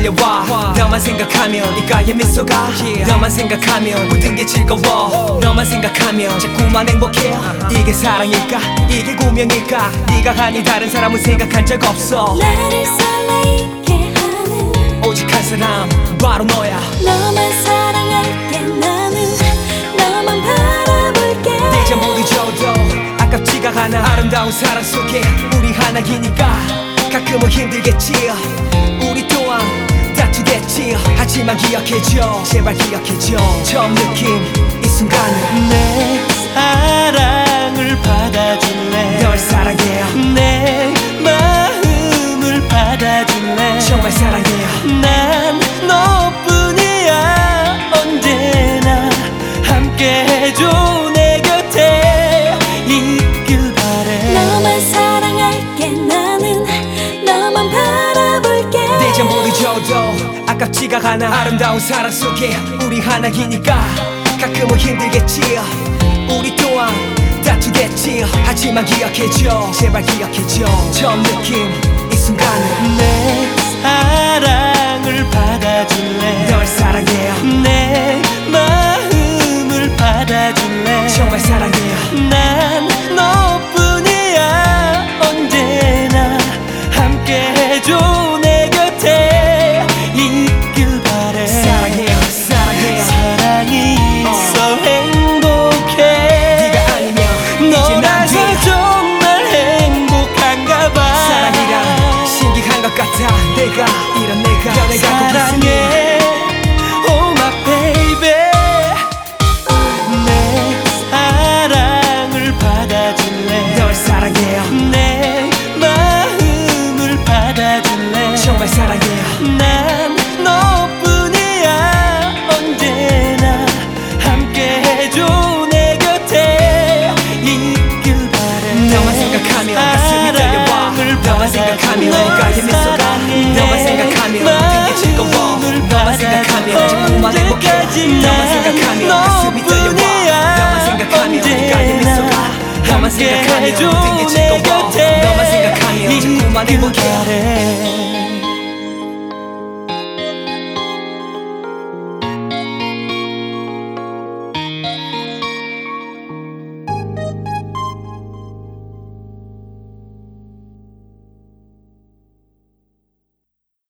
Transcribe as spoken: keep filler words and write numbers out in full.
떨려와. 너만 생각하면 입가에 미소가 yeah. 너만 생각하면 모든 게 즐거워. 너만 생각하면 자꾸만 행복해. 이게 사랑일까 이게 운명일까. 네가 아닌 다른 사람은 생각한 적 없어. 나를 설레게 하는 오직 한 사람 바로 너야. 너만 사랑할게. 나는 너만 바라볼게. 내 전부를 줘도 아깝지가 않아. 아름다운 사랑 속에 우리 하나이니까 가끔은 힘들겠지. 우리 또한 다투겠지. 하지만 기억해줘 제발 기억해줘. 처음 느낀 이 순간을 내 사랑을 받아줄래. 널 사랑해요. 내 마음을 받아줄래. 정말 사랑해요. 난 너뿐이야. 언제나 함께해줘. 내 곁에 있길 바래. 너만 사랑할게. 나는 너만 바라볼게. 내 전부를 줘도 아깝지가 않아. 아름다운 사랑 속에 우리 하나이니까 가끔은 힘들겠지. 우리 또한 다투겠지. 하지만 기억해줘 제발 기억해줘. 처음 느낀 이 순간을 내 사랑을 받아줄래. 널 사랑해요. 내 마음을 받아줄래. 정말 사랑해요. 난 너뿐이야. 언제나 함께해줘. 내 곁에 있길 바래. 사랑해요 사랑해요. 사랑이 있어 행복해. 네가 아니면 이제 난 너라서 돼. 정말 행복한가 봐. 사랑이란 신기한 것 같아. 내가 이런 내가 변해가고 있으니 사랑해 oh my baby. 내 사랑을 받아줄래. 널 사랑해요. 내 마음을 받아줄래. 정말 사랑해요. 난 너뿐이야. 언제나 함께해줘. 내 곁에 있길 바래. 너만 생각하면 가슴이 떨려와. 너만 생각하면 입가에 미소가. 너만 생각하면 모든 게 즐거워. 너만 생각하면 자꾸만 행복해. 너만 생각하면 가슴이 떨려와. 너만 생각하면 입가에 미소가. 너만 생각하면 모든 게 즐거워. 너만 생각하면 자꾸만 행복해.